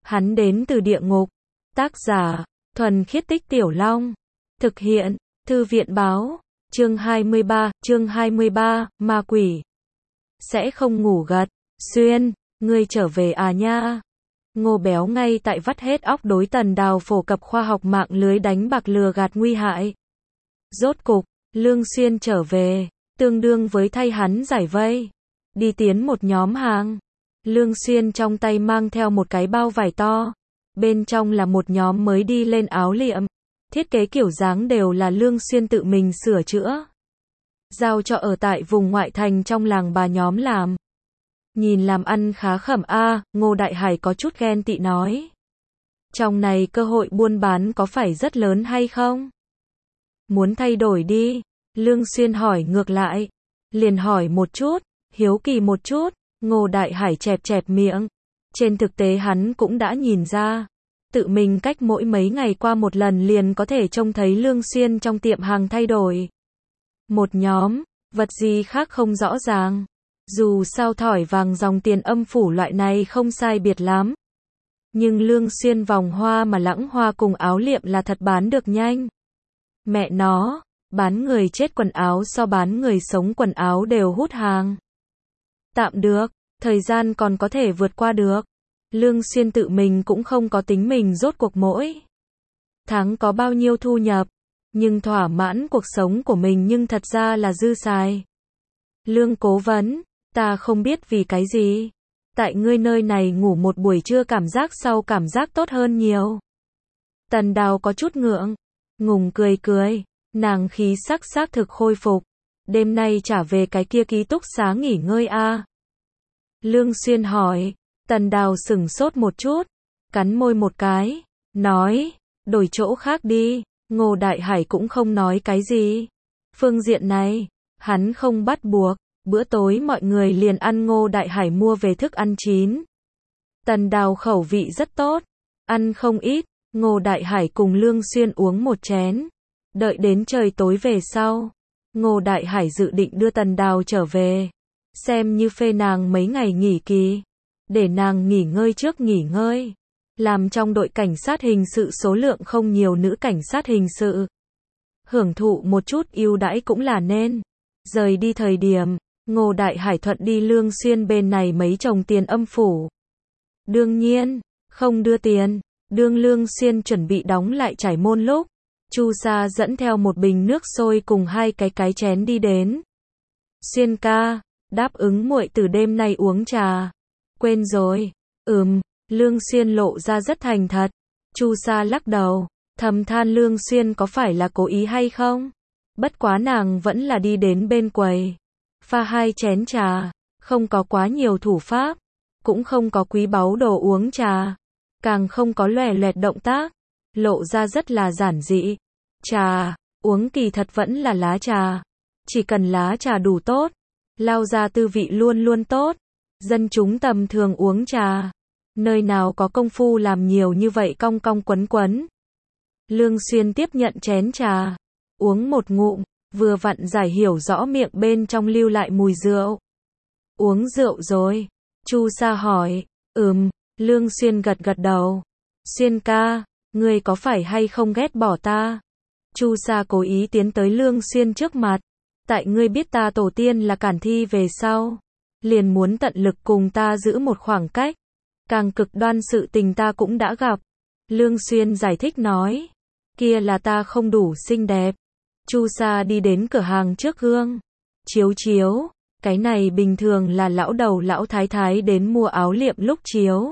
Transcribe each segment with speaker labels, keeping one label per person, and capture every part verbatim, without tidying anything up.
Speaker 1: Hắn đến từ địa ngục. Tác giả, Thuần Khiết Tích Tiểu Long. Thực hiện, Thư viện báo. Chương hai mươi ba, chương hai mươi ba, ma quỷ. Sẽ không ngủ gật. Xuyên, ngươi trở về à nha. Ngô Béo ngay tại vắt hết óc đối Tần Đào phổ cập khoa học mạng lưới đánh bạc lừa gạt nguy hại. Rốt cục, Lương Xuyên trở về, tương đương với thay hắn giải vây. Đi tiến một nhóm hàng. Lương Xuyên trong tay mang theo một cái bao vải to. Bên trong là một nhóm mới đi lên áo liệm. Thiết kế kiểu dáng đều là Lương Xuyên tự mình sửa chữa. Giao cho ở tại vùng ngoại thành trong làng bà nhóm làm. Nhìn làm ăn khá khẩm a, à, Ngô Đại Hải có chút ghen tị nói. Trong này cơ hội buôn bán có phải rất lớn hay không? Muốn thay đổi đi. Lương Xuyên hỏi ngược lại. Liền hỏi một chút, hiếu kỳ một chút. Ngô Đại Hải chẹp chẹp miệng. Trên thực tế hắn cũng đã nhìn ra. Tự mình cách mỗi mấy ngày qua một lần liền có thể trông thấy Lương Xuyên trong tiệm hàng thay đổi. Một nhóm, vật gì khác không rõ ràng. Dù sao thỏi vàng dòng tiền âm phủ loại này không sai biệt lắm. Nhưng Lương Xuyên vòng hoa mà lãng hoa cùng áo liệm là thật bán được nhanh. Mẹ nó, bán người chết quần áo so bán người sống quần áo đều hút hàng. Tạm được, thời gian còn có thể vượt qua được. Lương Xuyên tự mình cũng không có tính mình rốt cuộc mỗi tháng có bao nhiêu thu nhập, nhưng thỏa mãn cuộc sống của mình nhưng thật ra là dư xài. Lương Cố vấn, ta không biết vì cái gì. Tại ngươi nơi này ngủ một buổi trưa cảm giác sau cảm giác tốt hơn nhiều. Tần Đào có chút ngượng, ngùng cười cười, nàng khí sắc xác thực khôi phục. Đêm nay trả về cái kia ký túc xá nghỉ ngơi a. À? Lương Xuyên hỏi. Tần Đào sửng sốt một chút, cắn môi một cái, nói, đổi chỗ khác đi. Ngô Đại Hải cũng không nói cái gì. Phương diện này, hắn không bắt buộc. Bữa tối mọi người liền ăn Ngô Đại Hải mua về thức ăn chín. Tần Đào khẩu vị rất tốt, ăn không ít. Ngô Đại Hải cùng Lương Xuyên uống một chén. Đợi đến trời tối về sau, Ngô Đại Hải dự định đưa Tần Đào trở về, xem như phê nàng mấy ngày nghỉ kỳ. Để nàng nghỉ ngơi trước nghỉ ngơi. Làm trong đội cảnh sát hình sự số lượng không nhiều nữ cảnh sát hình sự. Hưởng thụ một chút ưu đãi cũng là nên. Rời đi thời điểm, Ngô Đại Hải thuận đi Lương Xuyên bên này mấy chồng tiền âm phủ. Đương nhiên, không đưa tiền. Đương Lương Xuyên chuẩn bị đóng lại trải môn lúc, Chu Sa dẫn theo một bình nước sôi cùng hai cái cái chén đi đến. Xuyên ca, đáp ứng muội từ đêm nay uống trà. Quên rồi. Ừm, Lương Xuyên lộ ra rất thành thật. Chu Sa lắc đầu, thầm than Lương Xuyên có phải là cố ý hay không? Bất quá nàng vẫn là đi đến bên quầy, pha hai chén trà, không có quá nhiều thủ pháp, cũng không có quý báu đồ uống trà, càng không có loè loẹt động tác, lộ ra rất là giản dị. Trà, uống kỳ thật vẫn là lá trà, chỉ cần lá trà đủ tốt, lao ra tư vị luôn luôn tốt. Dân chúng tầm thường uống trà, nơi nào có công phu làm nhiều như vậy cong cong quấn quấn. Lương Xuyên tiếp nhận chén trà, uống một ngụm, vừa vặn giải hiểu rõ miệng bên trong lưu lại mùi rượu. Uống rượu rồi? Chu Sa hỏi. Ừm, Lương Xuyên gật gật đầu. Xuyên ca, ngươi có phải hay không ghét bỏ ta? Chu Sa cố ý tiến tới Lương Xuyên trước mặt. Tại ngươi biết ta tổ tiên là Cản Thi về sau, liền muốn tận lực cùng ta giữ một khoảng cách. Càng cực đoan sự tình ta cũng đã gặp. Lương Xuyên giải thích nói. Kia là ta không đủ xinh đẹp. Chu Sa đi đến cửa hàng trước gương. Chiếu chiếu. Cái này bình thường là lão đầu lão thái thái đến mua áo liệm lúc chiếu.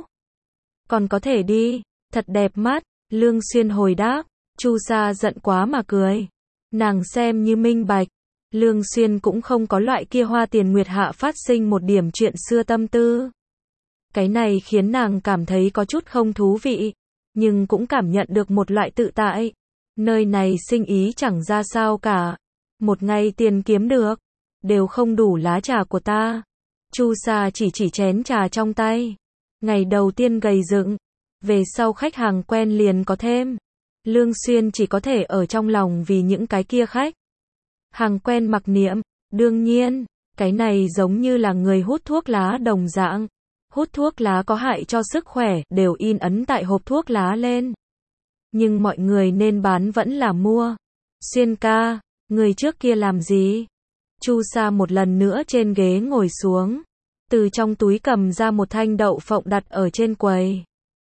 Speaker 1: Còn có thể đi. Thật đẹp mắt. Lương Xuyên hồi đáp. Chu Sa giận quá mà cười. Nàng xem như minh bạch. Lương Xuyên cũng không có loại kia hoa tiền nguyệt hạ phát sinh một điểm chuyện xưa tâm tư. Cái này khiến nàng cảm thấy có chút không thú vị, nhưng cũng cảm nhận được một loại tự tại. Nơi này sinh ý chẳng ra sao cả. Một ngày tiền kiếm được, đều không đủ lá trà của ta. Chu Sa chỉ chỉ chén trà trong tay. Ngày đầu tiên gầy dựng, về sau khách hàng quen liền có thêm. Lương Xuyên chỉ có thể ở trong lòng vì những cái kia khách hàng quen mặc niệm. Đương nhiên, cái này giống như là người hút thuốc lá đồng dạng. hút thuốc lá có hại cho sức khỏe, đều in ấn tại hộp thuốc lá lên. Nhưng mọi người nên bán vẫn là mua. Xuyên ca, người trước kia làm gì? Chu Sa một lần nữa trên ghế ngồi xuống. Từ trong túi cầm ra một thanh đậu phộng đặt ở trên quầy.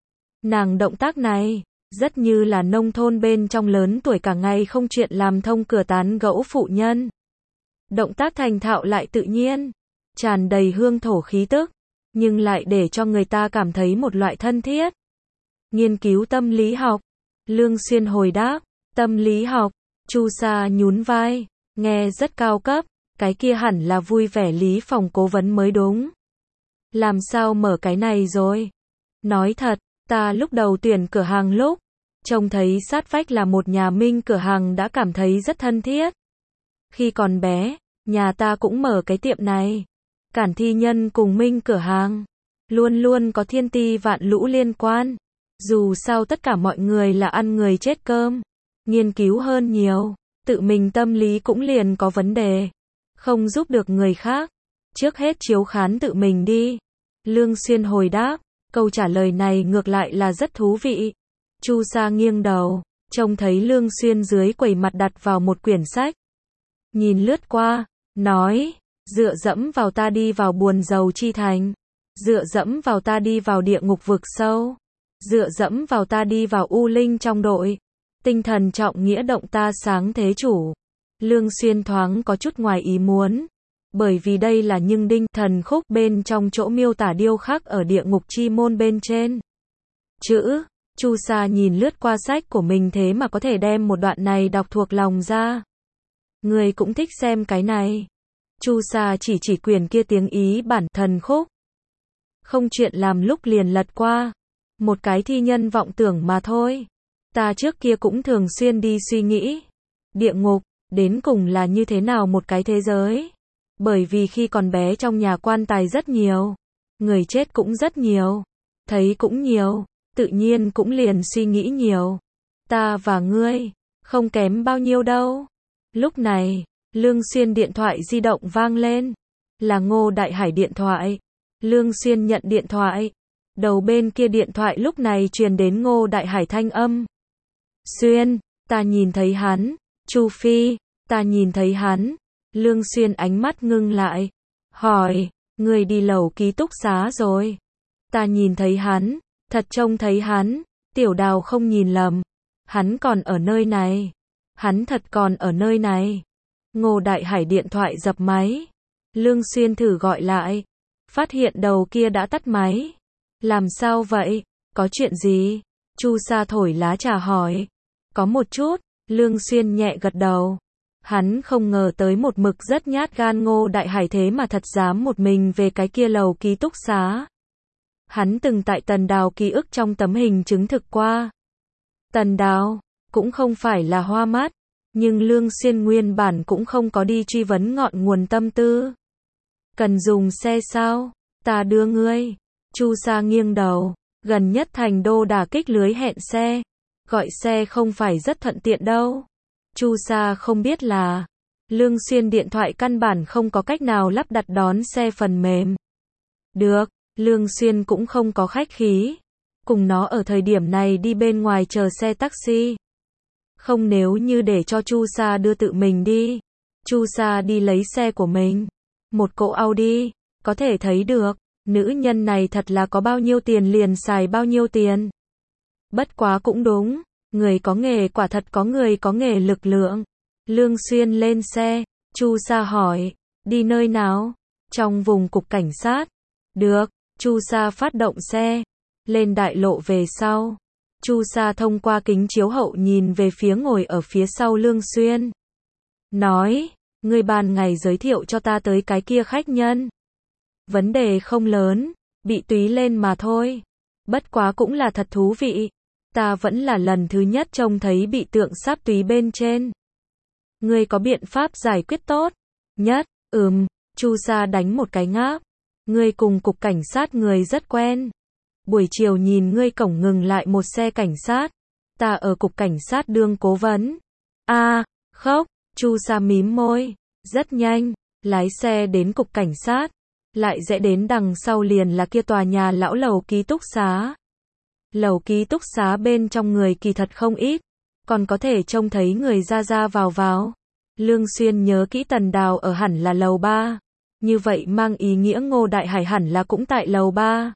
Speaker 1: Nàng động tác này, rất như là nông thôn bên trong lớn tuổi cả ngày không chuyện làm thông cửa tán gẫu phụ nhân. Động tác thành thạo lại tự nhiên, tràn đầy hương thổ khí tức, nhưng lại để cho người ta cảm thấy một loại thân thiết. Nghiên cứu tâm lý học. Lương Xuyên hồi đáp, tâm lý học. Chu Sa nhún vai, nghe rất cao cấp, cái kia hẳn là vui vẻ lý phòng cố vấn mới đúng. Làm sao mở cái này rồi? Nói thật, ta lúc đầu tuyển cửa hàng lúc, trông thấy sát vách là một nhà Minh cửa hàng đã cảm thấy rất thân thiết. Khi còn bé, nhà ta cũng mở cái tiệm này. Cản Thi Nhân cùng Minh cửa hàng, luôn luôn có thiên ti vạn lũ liên quan. Dù sao tất cả mọi người là ăn người chết cơm. Nghiên cứu hơn nhiều, tự mình tâm lý cũng liền có vấn đề. Không giúp được người khác. Trước hết chiếu khán tự mình đi. Lương Xuyên hồi đáp, câu trả lời này ngược lại là rất thú vị. Chu Sa nghiêng đầu, trông thấy Lương Xuyên dưới quầy mặt đặt vào một quyển sách. Nhìn lướt qua, nói, dựa dẫm vào ta đi vào buồn rầu chi thành. Dựa dẫm vào ta đi vào địa ngục vực sâu. Dựa dẫm vào ta đi vào u linh trong đội. Tinh thần trọng nghĩa động ta sáng thế chủ. Lương Xuyên thoáng có chút ngoài ý muốn. Bởi vì đây là nhưng đinh thần khúc bên trong chỗ miêu tả điêu khắc ở địa ngục chi môn bên trên. Chữ, Chu Sa nhìn lướt qua sách của mình thế mà có thể đem một đoạn này đọc thuộc lòng ra. Người cũng thích xem cái này. Chu Sa chỉ chỉ quyển kia tiếng Ý bản thần khúc. Không chuyện làm lúc liền lật qua. Một cái thi nhân vọng tưởng mà thôi. Ta trước kia cũng thường xuyên đi suy nghĩ. Địa ngục, đến cùng là như thế nào một cái thế giới? Bởi vì khi còn bé trong nhà quan tài rất nhiều. Người chết cũng rất nhiều. Thấy cũng nhiều. Tự nhiên cũng liền suy nghĩ nhiều. Ta và ngươi, không kém bao nhiêu đâu. Lúc này, Lương Xuyên điện thoại di động vang lên. Là Ngô Đại Hải điện thoại. Lương Xuyên nhận điện thoại. Đầu bên kia điện thoại lúc này truyền đến Ngô Đại Hải thanh âm. Xuyên, ta nhìn thấy hắn. Chu Phi, ta nhìn thấy hắn. Lương Xuyên ánh mắt ngưng lại. Hỏi, người đi lầu ký túc xá rồi. Ta nhìn thấy hắn, thật trông thấy hắn. Tiểu Đào không nhìn lầm. Hắn còn ở nơi này. Hắn thật còn ở nơi này. Ngô Đại Hải điện thoại dập máy. Lương Xuyên thử gọi lại. Phát hiện đầu kia đã tắt máy. Làm sao vậy? Có chuyện gì? Chu Sa thổi lá trà hỏi. Có một chút. Lương Xuyên nhẹ gật đầu. Hắn không ngờ tới một mực rất nhát gan Ngô Đại Hải thế mà thật dám một mình về cái kia lầu ký túc xá. Hắn từng tại Tần Đào ký ức trong tấm hình chứng thực qua. Tần Đào, cũng không phải là hoa mắt. Nhưng Lương Xuyên nguyên bản cũng không có đi truy vấn ngọn nguồn tâm tư. Cần dùng xe sao? Ta đưa ngươi. Chu Sa nghiêng đầu. Gần nhất thành đô đả kích lưới hẹn xe. Gọi xe không phải rất thuận tiện đâu. Chu Sa không biết là Lương Xuyên điện thoại căn bản không có cách nào lắp đặt đón xe phần mềm. Được, Lương Xuyên cũng không có khách khí. Cùng nó ở thời điểm này đi bên ngoài chờ xe taxi. Không nếu như để cho Chu Sa đưa tự mình đi. Chu Sa đi lấy xe của mình. Một cỗ Audi, có thể thấy được, nữ nhân này thật là có bao nhiêu tiền liền xài bao nhiêu tiền. Bất quá cũng đúng, người có nghề quả thật có người có nghề lực lượng. Lương Xuyên lên xe, Chu Sa hỏi, đi nơi nào? Trong vùng cục cảnh sát. Được, Chu Sa phát động xe, lên đại lộ về sau. Chu Sa thông qua kính chiếu hậu nhìn về phía ngồi ở phía sau Lương Xuyên. Nói, ngươi ban ngày giới thiệu cho ta tới cái kia khách nhân. Vấn đề không lớn, bị túy lên mà thôi. Bất quá cũng là thật thú vị. Ta vẫn là lần thứ nhất trông thấy bị tượng sáp túy bên trên. Ngươi có biện pháp giải quyết tốt nhất? Ừm, Chu Sa đánh một cái ngáp. Ngươi cùng cục cảnh sát người rất quen. Buổi chiều nhìn ngươi cổng ngừng lại một xe cảnh sát. Ta ở cục cảnh sát đương cố vấn. A, à, khóc, Chu Sa mím môi. Rất nhanh, lái xe đến cục cảnh sát. lại rẽ đến đằng sau liền là kia tòa nhà lão lầu ký túc xá. Lầu ký túc xá bên trong người kỳ thật không ít, còn có thể trông thấy người ra ra vào vào. Lương Xuyên nhớ kỹ Tần Đào ở hẳn là lầu ba, như vậy mang ý nghĩa Ngô Đại Hải hẳn là cũng tại lầu ba.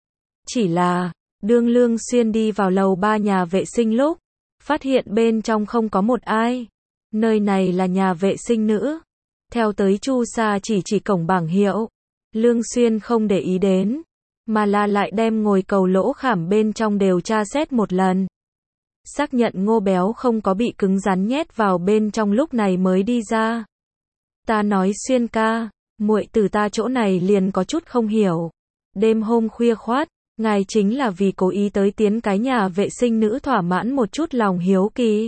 Speaker 1: Chỉ là, đương Lương Xuyên đi vào lầu ba nhà vệ sinh lúc, phát hiện bên trong không có một ai. Nơi này là nhà vệ sinh nữ. Theo tới Chu Sa chỉ chỉ cổng bảng hiệu. Lương Xuyên không để ý đến, mà là lại đem ngồi cầu lỗ khảm bên trong đều tra xét một lần. Xác nhận Ngô Béo không có bị cứng rắn nhét vào bên trong lúc này mới đi ra. Ta nói Xuyên ca, muội từ ta chỗ này liền có chút không hiểu. Đêm hôm khuya khoát, ngài chính là vì cố ý tới tiến cái nhà vệ sinh nữ thỏa mãn một chút lòng hiếu kỳ.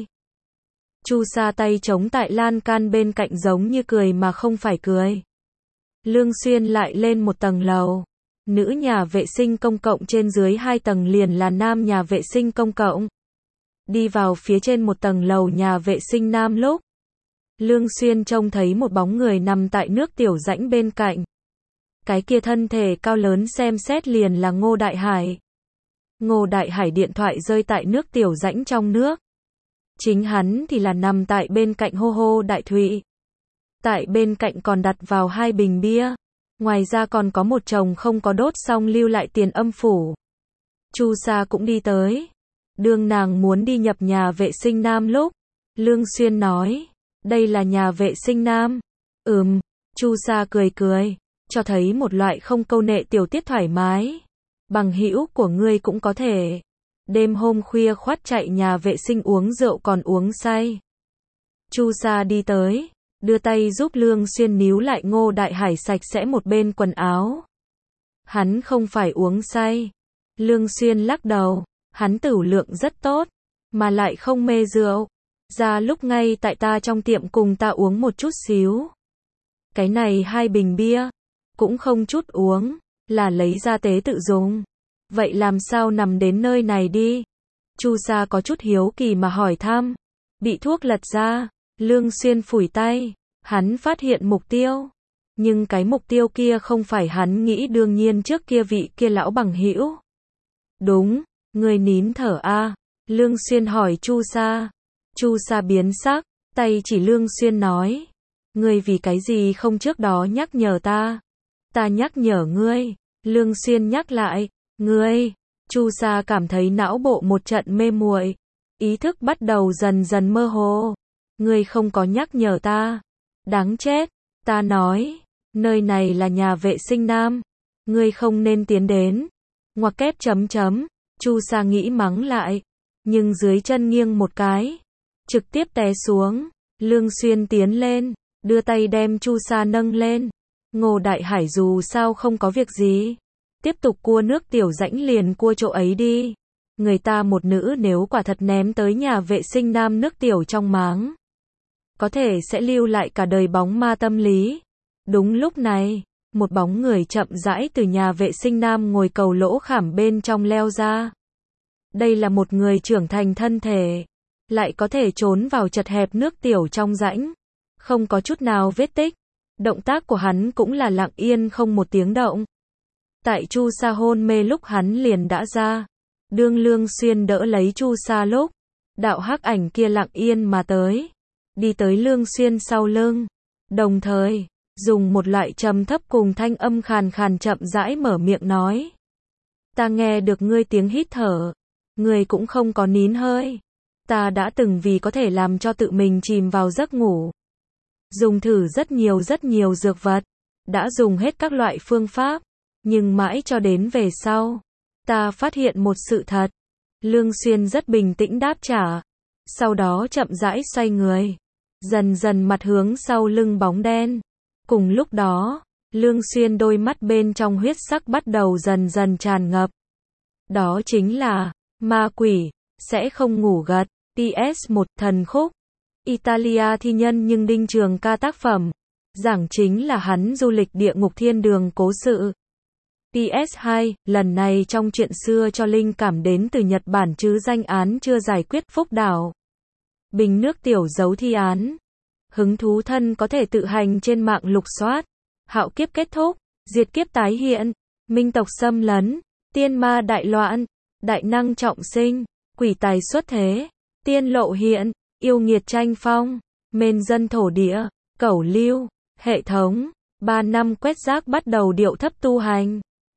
Speaker 1: Chu Sa tay chống tại lan can bên cạnh giống như cười mà không phải cười. Lương Xuyên lại lên một tầng lầu. Nữ nhà vệ sinh công cộng trên dưới hai tầng liền là nam nhà vệ sinh công cộng. Đi vào phía trên một tầng lầu nhà vệ sinh nam lúc, Lương Xuyên trông thấy một bóng người nằm tại nước tiểu rãnh bên cạnh. Cái kia thân thể cao lớn xem xét liền là Ngô Đại Hải. Ngô Đại Hải điện thoại rơi tại nước tiểu rãnh trong nước. Chính hắn thì là nằm tại bên cạnh hô hô Đại Thụy. Tại bên cạnh còn đặt vào hai bình bia. Ngoài ra còn có một chồng không có đốt xong lưu lại tiền âm phủ. Chu Sa cũng đi tới. Đương nàng muốn đi nhập nhà vệ sinh nam lúc, Lương Xuyên nói, đây là nhà vệ sinh nam. Ừm, Chu Sa cười cười, cho thấy một loại không câu nệ tiểu tiết thoải mái. Bằng hữu của ngươi cũng có thể. Đêm hôm khuya khoắt chạy nhà vệ sinh uống rượu còn uống say. Chu Sa đi tới, đưa tay giúp Lương Xuyên níu lại Ngô Đại Hải sạch sẽ một bên quần áo. Hắn không phải uống say. Lương Xuyên lắc đầu, hắn tửu lượng rất tốt, mà lại không mê rượu. Ra lúc ngay tại ta trong tiệm cùng ta uống một chút xíu. Cái này hai bình bia, cũng không chút uống, là lấy ra tế tự dùng. Vậy làm sao nằm đến nơi này đi? Chu Sa có chút hiếu kỳ mà hỏi thăm. Bị thuốc lật ra, Lương Xuyên phủi tay, hắn phát hiện mục tiêu. Nhưng cái mục tiêu kia không phải hắn nghĩ đương nhiên trước kia vị kia lão bằng hữu. Đúng, người nín thở a. Lương Xuyên hỏi Chu Sa. Chu Sa biến sắc, tay chỉ Lương Xuyên nói. Ngươi vì cái gì không trước đó nhắc nhở ta? Ta nhắc nhở ngươi. Lương Xuyên nhắc lại. Ngươi. Chu Sa cảm thấy não bộ một trận mê muội. Ý thức bắt đầu dần dần mơ hồ. Ngươi không có nhắc nhở ta. Đáng chết. Ta nói. Nơi này là nhà vệ sinh nam. Ngươi không nên tiến đến. Ngoặc kép chấm chấm. Chu Sa nghĩ mắng lại. Nhưng dưới chân nghiêng một cái. Trực tiếp té xuống. Lương Xuyên tiến lên. Đưa tay đem Chu Sa nâng lên. Ngô Đại Hải dù sao không có việc gì. Tiếp tục cua nước tiểu rãnh liền cua chỗ ấy đi. Người ta một nữ nếu quả thật ném tới nhà vệ sinh nam nước tiểu trong máng. Có thể sẽ lưu lại cả đời bóng ma tâm lý. Đúng lúc này, một bóng người chậm rãi từ nhà vệ sinh nam ngồi cầu lỗ khảm bên trong leo ra. Đây là một người trưởng thành thân thể. Lại có thể trốn vào chật hẹp nước tiểu trong rãnh. Không có chút nào vết tích. Động tác của hắn cũng là lặng yên không một tiếng động. Tại Chu Sa hôn mê lúc hắn liền đã ra. Đương Lương Xuyên đỡ lấy Chu Sa lúc, đạo hắc ảnh kia lặng yên mà tới. Đi tới Lương Xuyên sau lưng. Đồng thời, dùng một loại trầm thấp cùng thanh âm khàn khàn chậm rãi mở miệng nói. Ta nghe được ngươi tiếng hít thở. Ngươi cũng không có nín hơi. Ta đã từng vì có thể làm cho tự mình chìm vào giấc ngủ. Dùng thử rất nhiều rất nhiều dược vật. Đã dùng hết các loại phương pháp. Nhưng mãi cho đến về sau. Ta phát hiện một sự thật. Lương Xuyên rất bình tĩnh đáp trả. Sau đó chậm rãi xoay người. Dần dần mặt hướng sau lưng bóng đen. Cùng lúc đó, Lương Xuyên đôi mắt bên trong huyết sắc bắt đầu dần dần tràn ngập. Đó chính là, ma quỷ, sẽ không ngủ gật. pê ét một thần khúc. Italia thi nhân nhưng Đinh Trường ca tác phẩm. Giảng chính là hắn du lịch địa ngục thiên đường cố sự. pê ét hai, lần này trong chuyện xưa cho linh cảm đến từ Nhật Bản chứ danh án chưa giải quyết Phúc Đảo. Bình nước tiểu dấu thi án. Hứng thú thân có thể tự hành trên mạng lục soát. Hạo kiếp kết thúc. diệt kiếp tái hiện, minh tộc xâm lấn, tiên ma đại loạn, đại năng trọng sinh, quỷ tài xuất thế, tiên lộ hiện, yêu nghiệt tranh phong, mên dân thổ địa, cẩu lưu, hệ thống, ba năm quét rác bắt đầu điệu thấp tu hành.